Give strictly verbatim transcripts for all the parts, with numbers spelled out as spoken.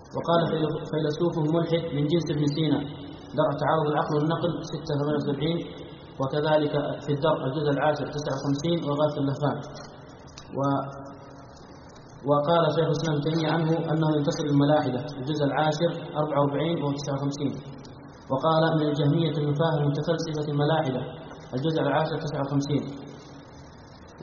وقال فيلسوف ملحد من جنس ابن سينا درء تعارض العقل والنقل ستة ثمانية وسبعين، وكذلك في الدرء الجزء العاشر تسعة وخمسين وغاث اللفان. و وقال شيخ الإسلام ابن تيمية عنه أنه ينتصر للملاحدة الجزء العاشر أربعة وأربعين وتسعة وخمسين. وقال من الجهمية النفاة المتفلسفة الملاحدة الجزء العاشر تسعة وخمسين. و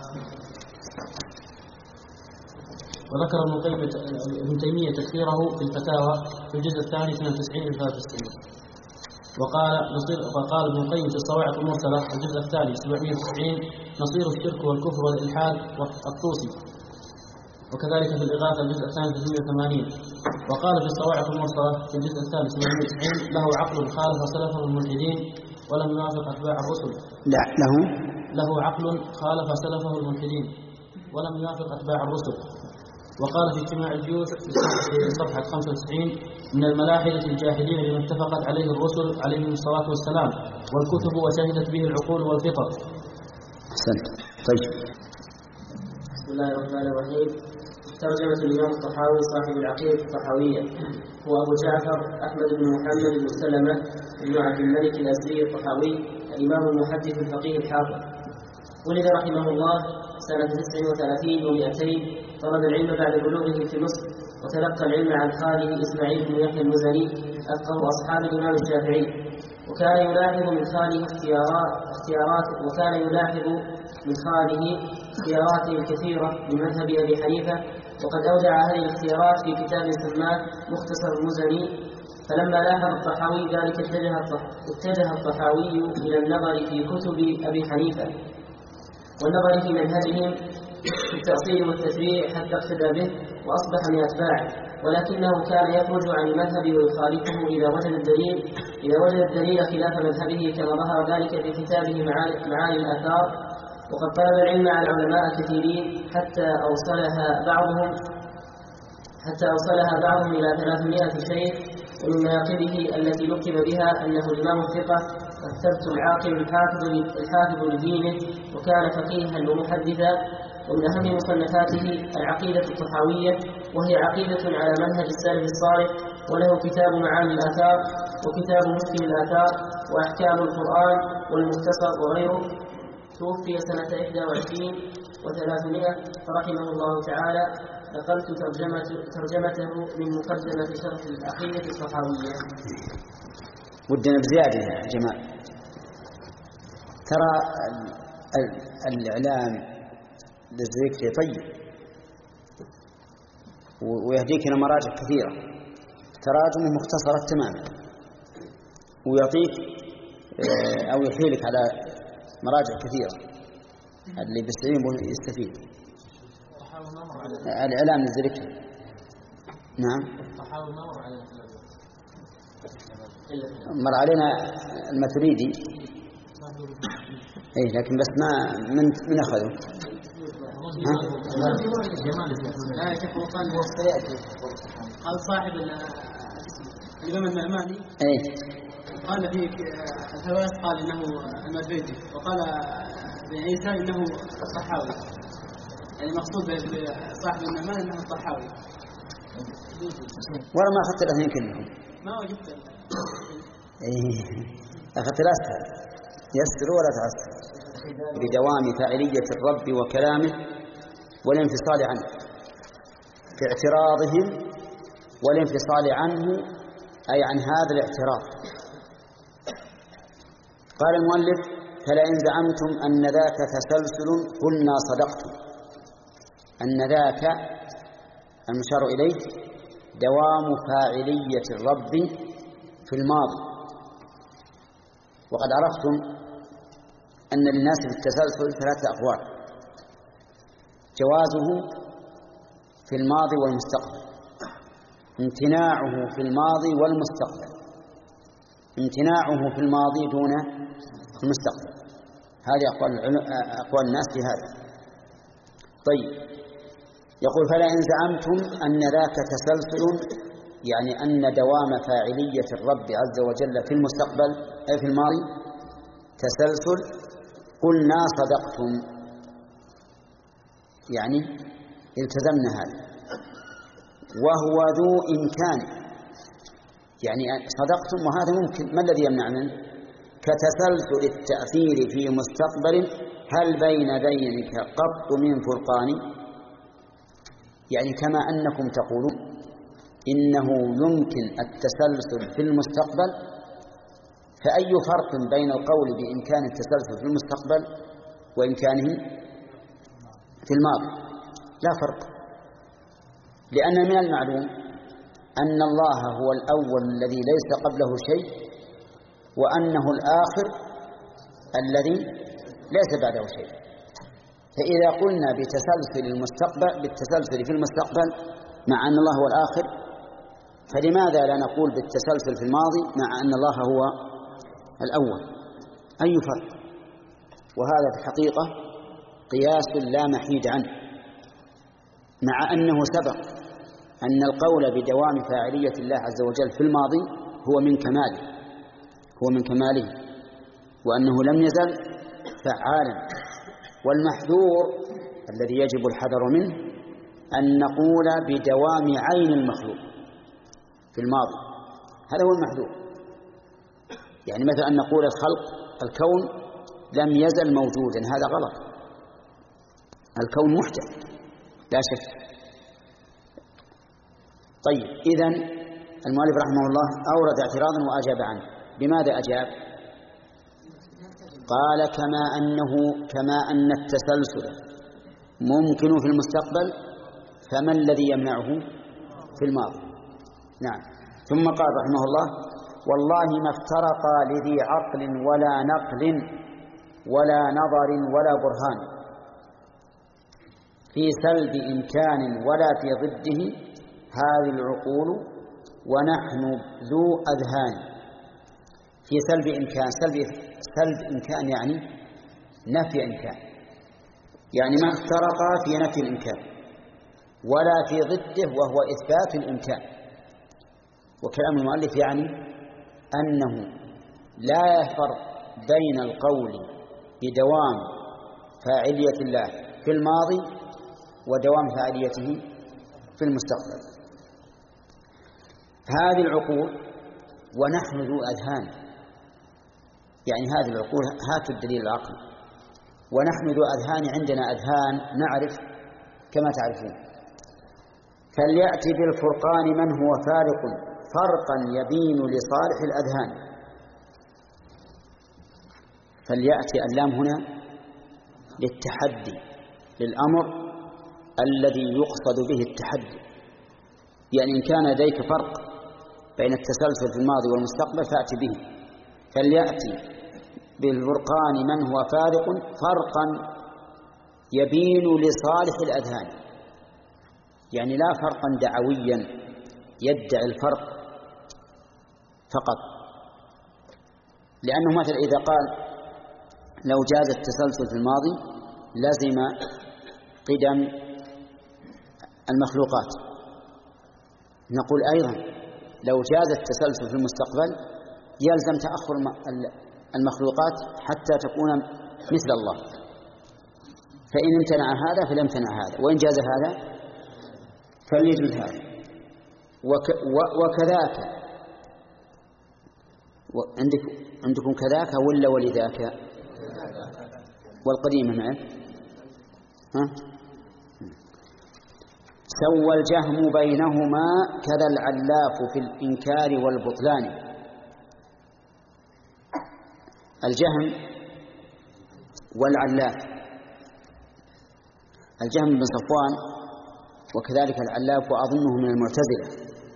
وذكر ابن القيم ابن تيمية تكفيره في الفتاوى في الجزء الثاني اثنين وتسعين إلى ثلاثة وتسعين. وقال نصير وقال ابن القيم في الصواعق المرسلة الجزء الثاني سبعمائة وتسعين نصير الشرك والكفر والإلحاد والطوسي. وكذلك في الإغاثة الجزء الثاني ثلاثمائة وثمانين. وقال في الصواعق المرسلة في الجزء الثاني سبعمائة وتسعين له عقل خالف سلفه الملحدين ولم يوافق أتباع الرسل. لا له له عقل خالف سلفه الملحدين ولم يوافق أتباع الرسل. وقال في اجتماع الجيوش في صفحة خمسة وتسعين من الملاحدة الجاهلين بما اتفقت عليه الرسل عليهم الصلاة والسلام والكتب وشهدت به العقول والفطر. أحسنت. طيب. بسم الله الرحمن الرحيم. ترجمة الإمام الطحاوي صاحب العقيدة الطحاوية هو أبو جعفر أحمد بن محمد بن سلمة بن عبد الملك الأزدي الطحاوي الإمام المحدث الفقيه الحافظ. ولد رحمه الله سنة تسع وثلاثين ومئتين. طلب العلم بعد بلوغه في مصر، وتلقى العلم عن خاله إسماعيل بن يحيى المزني أفقه أصحاب الإمام الشافعي. وكان يلاحظ من خاله اختيارات, اختيارات وكان يلاحظ من خاله اختياراته الكثيرة لمذهب أبي حنيفة، وقد أودع هذه الاختيارات في كتاب سماه مختصر المزني. فلما لاحظ الطحاوي ذلك اتجه الطحاوي إلى النظر في كتب أبي حنيفة والنظر في منهجهم في التأصيل والتفريع حتى اقتدى به وأصبح من أتباعه، ولكنه كان يخرج عن المذهب ويخالفه إذا وجد الدليل إذا وجد الدليل خلاف مذهبه، كما ظهر ذلك في كتابه معاني الآثار. وقد طلب العلم عن علماء كثيرين حتى أوصلها بعضهم حتى أوصلها بعضهم إلى ثلاثمائة شيخ. ومن مناقبه التي لقب بها أنه الإمام الثقة الثبت العاقل الحافظ الحافظ لدينه، وكان فقيها ومحدثا. ومن أهم مصنفاته العقيدة الطحاوية، وهي عقيدة على منهج السلف الصالح، وله كتاب معاني الآثار وكتاب مشكل الآثار وأحكام القرآن والمختصر وغيره. توفي سنة إحدى وعشرين وثلاثمائة فرحمه الله تعالى. نقلت ترجمة ترجمته من مقدمة شرح العقيدة الطحاوية. ودنا بزيادة يا جماعة. ترى الإعلام للذكر طيب ويهديك إلى مراجع كثيرة، تراجمه مختصرة تماما، ويعطيك أو يحيلك على مراجع كثيرة اللي بيستعين به يستفيد. الإعلام للذكر. نعم. مر علينا الماتريدي. ايه لكن بس ما من من اخذه. قال صاحب الإمام النعماني ايه قال في الهواس قال انه الماتريدي، وقال بعيسى انه الطحاوي، يعني مقصود بصاحب النعمان انه الطحاوي. ولا ما اخذت الاثنين كلهم؟ ما وجدت. ايه اخذت الاسهل، يسر ولا تعسر، بدوام فاعلية الرب وكلامه والانفصال عنه، في اعتراضهم والانفصال عنه أي عن هذا الاعتراض. قال المؤلف: فلئن زعمتم أن ذاك تسلسل قلنا صدقتم. أن ذاك المشار إليه دوام فاعلية الرب في الماضي، وقد عرفتم أن للناس في التسلسل ثلاثة أقوال: جوازه في الماضي والمستقبل، امتناعه في الماضي والمستقبل، امتناعه في الماضي دون المستقبل. هذه أقوال, أقوال الناس في هذا. طيب، يقول: فلئن زعمتم أن ذاك تسلسل، يعني أن دوام فاعلية الرب عز وجل في المستقبل أي في الماضي تسلسل، قلنا صدقتم، يعني التزمنا هذا. وهو ذو إمكان، يعني صدقتم وهذا ممكن، ما الذي يمنع منه؟ كتسلسل التأثير في مستقبل هل بين ذلك قط من فرقان، يعني كما أنكم تقولون إنه يمكن التسلسل في المستقبل، فأي فرق بين القول بإمكان التسلسل في المستقبل وإمكانه في الماضي؟ لا فرق، لأن من المعلوم أن الله هو الأول الذي ليس قبله شيء، وأنه الآخر الذي ليس بعده شيء. فإذا قلنا بتسلسل المستقبل بالتسلسل في المستقبل مع أن الله هو الآخر، فلماذا لا نقول بالتسلسل في الماضي مع أن الله هو الأول؟ أي فرق؟ وهذا في الحقيقة قياس لا محيد عنه، مع أنه سبق أن القول بدوام فاعلية الله عز وجل في الماضي هو من كماله هو من كماله وأنه لم يزل فعالا. والمحذور الذي يجب الحذر منه أن نقول بدوام عين المخلوق في الماضي، هذا هو المحذور. يعني مثلا أن نقول الخلق الكون لم يزل موجودا، هذا غلط، الكون محدث لا شك. طيب، إذن المؤلف رحمه الله أورد اعتراضا وأجاب عنه. بماذا أجاب؟ قال كما أنه كما أن التسلسل ممكن في المستقبل، فما الذي يمنعه في الماضي؟ نعم. ثم قال رحمه الله: والله ما افترقا لذي عقل ولا نقل ولا نظر ولا برهان في سلب إمكان ولا في ضده هذه العقول ونحن ذو أذهان. في سلب إمكان، سلب, سلب إمكان يعني نفي إمكان، يعني ما افترقا في نفي الإمكان ولا في ضده وهو إثبات الإمكان. وكلام المؤلف يعني أنه لا يفرق بين القول بدوام فاعلية الله في الماضي ودوام فاعليته في المستقبل. هذه العقول ونحن ذو أذهان، يعني هذه العقول، هاتوا الدليل العقلي. ونحن ذو أذهان، عندنا أذهان نعرف كما تعرفون. فليأتي بالفرقان من هو فارق فرقا يبين لصالح الأذهان. فليأتي اللام هنا للتحدي، للأمر الذي يقصد به التحدي، يعني إن كان لديك فرق بين التسلسل في الماضي والمستقبل فأتي به. فليأتي بالفرقان من هو فارق فرقا يبين لصالح الأذهان، يعني لا فرقا دعويا يدعي الفرق فقط. لأنه مثلا إذا قال لو جاز التسلسل في الماضي لزم قدم المخلوقات، نقول أيضا لو جاز التسلسل في المستقبل يلزم تأخر المخلوقات حتى تكون مثل الله، فإن امتنع هذا فليمتنع هذا، وإن جاز هذا فليجوز هذا. وكذاك عندكم كذاك ولا ولذاك؟ والقديمة معك ها؟ سوى الجهم بينهما كذا العلاف في الإنكار والبطلان. الجهم والعلاف، الجهم بن صفوان وكذلك العلاف وأظنه من المعتزلة،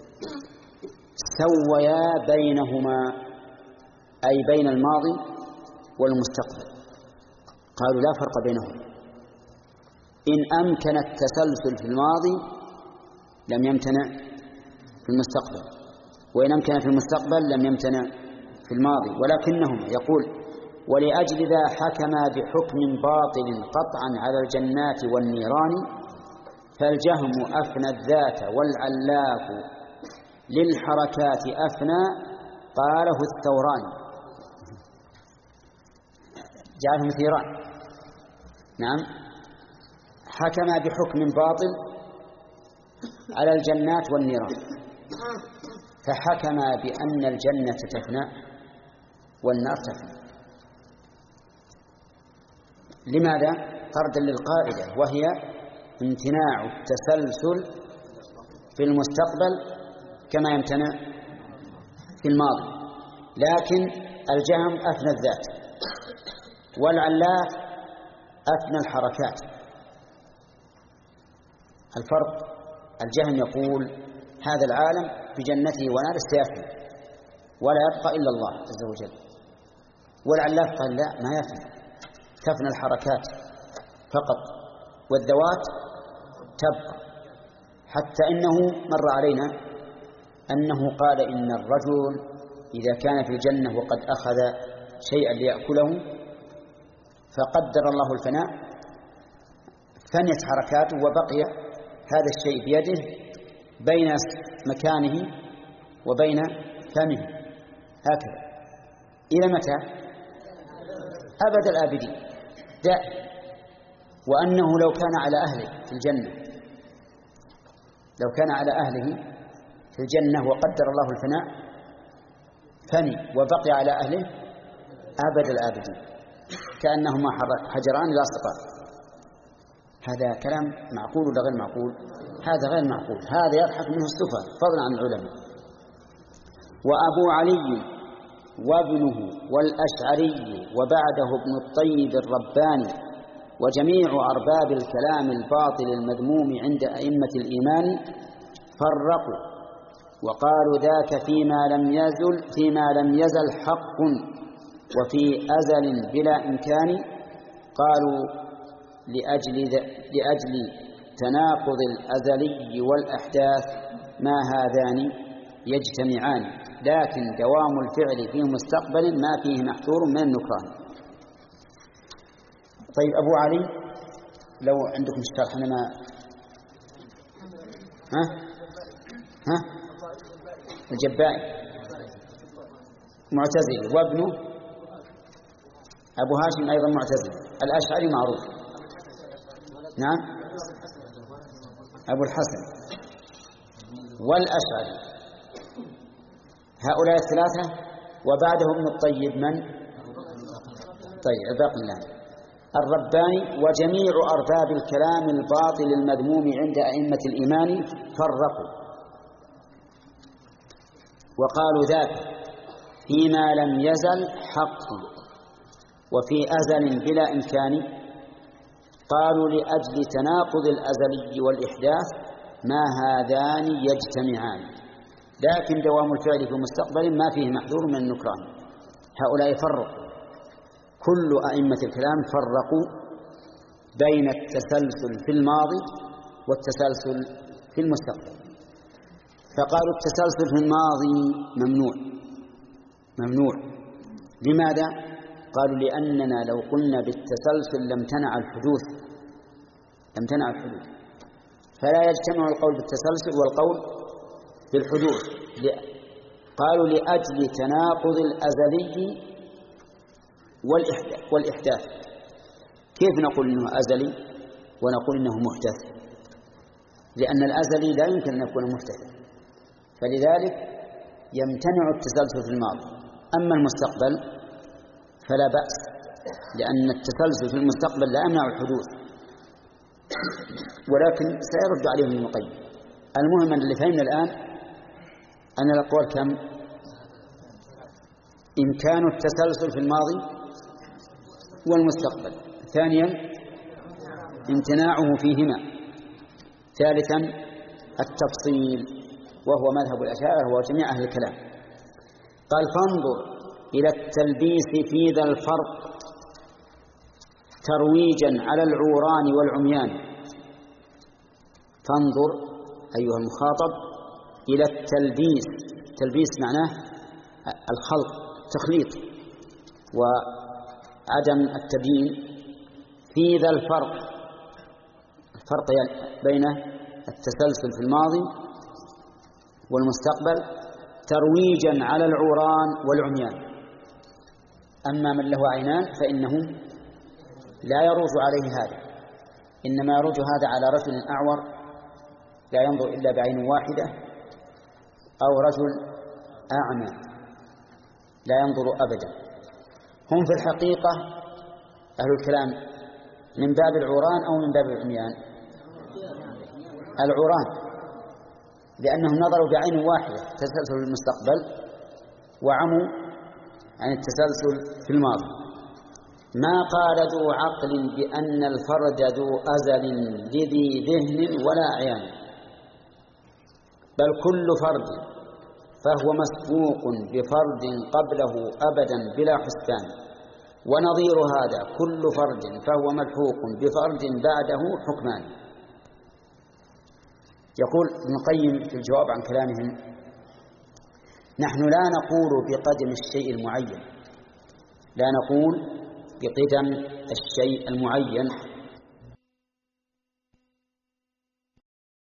سويا بينهما أي بين الماضي والمستقبل، قالوا لا فرق بينهما، إن أمكن التسلسل في الماضي لم يمتنع في المستقبل، وإن أمكن في المستقبل لم يمتنع في الماضي. ولكنهم يقول ولأجل ذا حكما بحكم باطل قطعا على الجنات والنيران، فالجهم أفنى الذات والعلاف للحركات أفنى قاله الثوران. جعلهم ثيران. نعم، حكما بحكم باطل على الجنات والنيران، فحكم بأن الجنة تفنى والنار تفنى. لماذا؟ طردا للقاعدة، وهي امتناع التسلسل في المستقبل كما يمتنع في الماضي. لكن الجهم أفنى الذات، والعلاف أفنى الحركات. الفرق، الجهم يقول هذا العالم في جنته ونار سيفنى ولا يبقى إلا الله عز وجل، والعلاف قال لا، ما يفنى، تفنى الحركات فقط والذوات تبقى. حتى إنه مر علينا أنه قال إن الرجل إذا كان في الجنة وقد أخذ شيئا ليأكله فقدر الله الفناء، فنيت حركاته وبقي هذا الشيء بيده بين مكانه وبين فمه هكذا إلى متى؟ أبد الآبدين دائم. وأنه لو كان على أهله في الجنة، لو كان على أهله في الجنة وقدر الله الفناء فني وبقي على أهله أبد الآبدين كأنهما حجران لاصقان. هذا كلام معقول ولا غير معقول؟ هذا غير معقول، هذا يضحك منه السفهاء فضلا عن العلماء. وأبو علي وابنه والأشعري وبعده ابن الطيب الرباني وجميع أرباب الكلام الباطل المذموم عند أئمة الإيمان فرقوا وقالوا ذاك فيما لم يزل فيما لم يزل حق وفي أزل بلا إمكان. قالوا لأجل, لأجل تناقض الأزلي والأحداث ما هذان يجتمعان، لكن دوام الفعل في مستقبل ما فيه محذور من النكران. طيب أبو علي، لو عندكم الشرح أنا ما ها ها الجبائي معتزلي، وابنه أبو هاشم أيضا معتزلي، الأشعري معروف نعم أبو الحسن والأشعري، هؤلاء الثلاثة وبعدهم ابن الطيب من؟ طيب باقي الله الرباني وجميع أرباب الكلام الباطل المذموم عند أئمة الإيمان فرقوا وقالوا ذاك فيما لم يزل حق وفي أزل بلا إمكان. قالوا لأجل تناقض الأزلي والإحداث ما هذان يجتمعان، لكن دوام الفعل في المستقبل ما فيه محذور من النكران. هؤلاء فرقوا، كل أئمة الكلام فرقوا بين التسلسل في الماضي والتسلسل في المستقبل، فقالوا التسلسل في الماضي ممنوع ممنوع لماذا؟ قالوا لأننا لو قلنا بالتسلسل لم تنع الحدوث لم تنع الحدوث فلا يجتمع القول بالتسلسل والقول بالحدوث. قالوا لأجل تناقض الأزلي والإحداث. كيف نقول إنه أزلي ونقول إنه محدث؟ لأن الأزلي لا يمكن أن يكون محدثا، فلذلك يمتنع التسلسل في الماضي. أما المستقبل فلا بأس، لأن التسلسل في المستقبل لا يمنع الحدوث، ولكن سيرد عليهم المقيم. المهم أن اللي فهمنا الآن أن الأقوال كم؟ إمكان التسلسل في الماضي والمستقبل، ثانيا امتناعه فيهما، ثالثا التفصيل وهو مذهب الأشاعرة وجميع أهل الكلام. قال فانظر إلى التلبيس في ذا الفرق ترويجا على العوران والعميان. فانظر أيها المخاطب إلى التلبيس، تلبيس معناه الخلط تخليط وعدم التبيين، في ذا الفرق، الفرق بين التسلسل في الماضي والمستقبل ترويجا على العوران والعميان. أما من له عينان فإنه لا يروج عليه هذا، إنما يروج هذا على رجل أعور لا ينظر إلا بعين واحدة، أو رجل أعمى لا ينظر أبدا. هم في الحقيقة أهل الكلام من باب العوران أو من باب العميان؟ العوران، لأنهم نظروا بعين واحدة تسلسل المستقبل وعموا عن التسلسل في الماضي. ما قال ذو عقل بأن الفرد ذو أزل لذي ذهن ولا عيان، بل كل فرد فهو مسبوق بفرد قبله أبدا بلا حسبان، ونظير هذا كل فرد فهو ملحوق بفرد بعده حكمان. يقول ابن القيم في الجواب عن كلامهم: نحن لا نقول بقدم الشيء المعين، لا نقول بقدم الشيء المعين